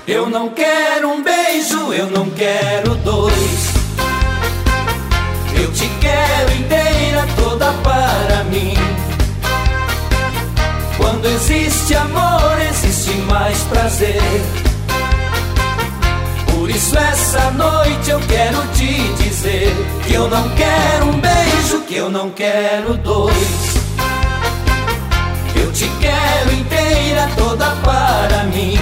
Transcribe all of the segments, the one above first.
Eu não quero um beijo, eu não quero dois. Eu te quero inteira, toda para mim. Quando existe amor, existe mais prazer. Por isso essa noite eu quero te dizer que eu não quero um beijo, que eu não quero dois. Eu te quero inteira, toda para mim.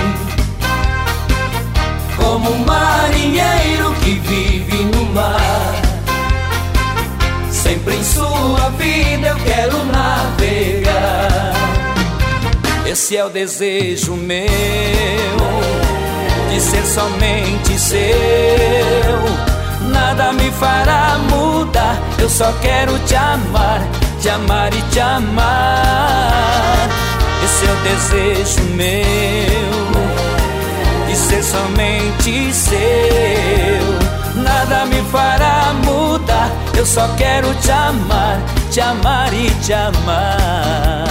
Como um marinheiro que vive no mar, sempre em sua vida eu quero navegar. Esse é o desejo meu, de ser somente seu. Nada me fará mudar, eu só quero te amar e te amar. Esse é o desejo meu, de ser somente seu. Nada me fará mudar, eu só quero te amar e te amar.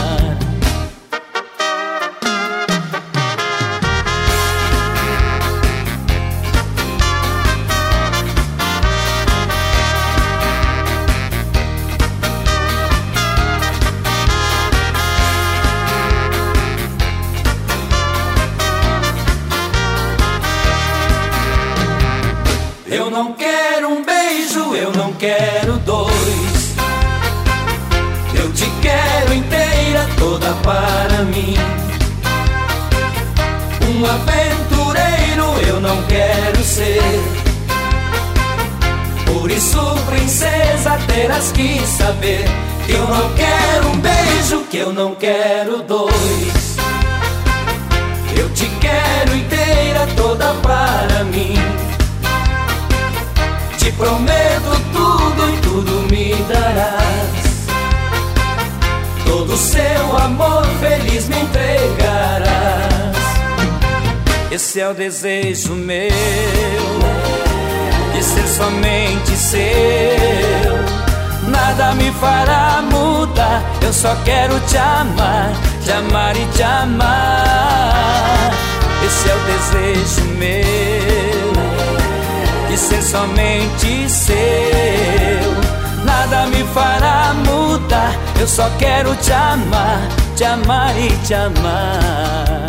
Eu não quero um beijo, eu não quero dois. Eu te quero inteira, toda para mim. Um aventureiro eu não quero ser. Por isso, princesa, terás que saber que eu não quero um beijo, que eu não quero dois. Eu te quero inteira, toda para mim. Te prometo tudo e tudo me darás. Todo seu amor feliz me entregarás. Esse é o desejo meu, de ser somente seu. Nada me fará mudar, eu só quero te amar e te amar. Esse é o desejo meu, de ser somente seu. Nada me fará mudar, eu só quero te amar e te amar.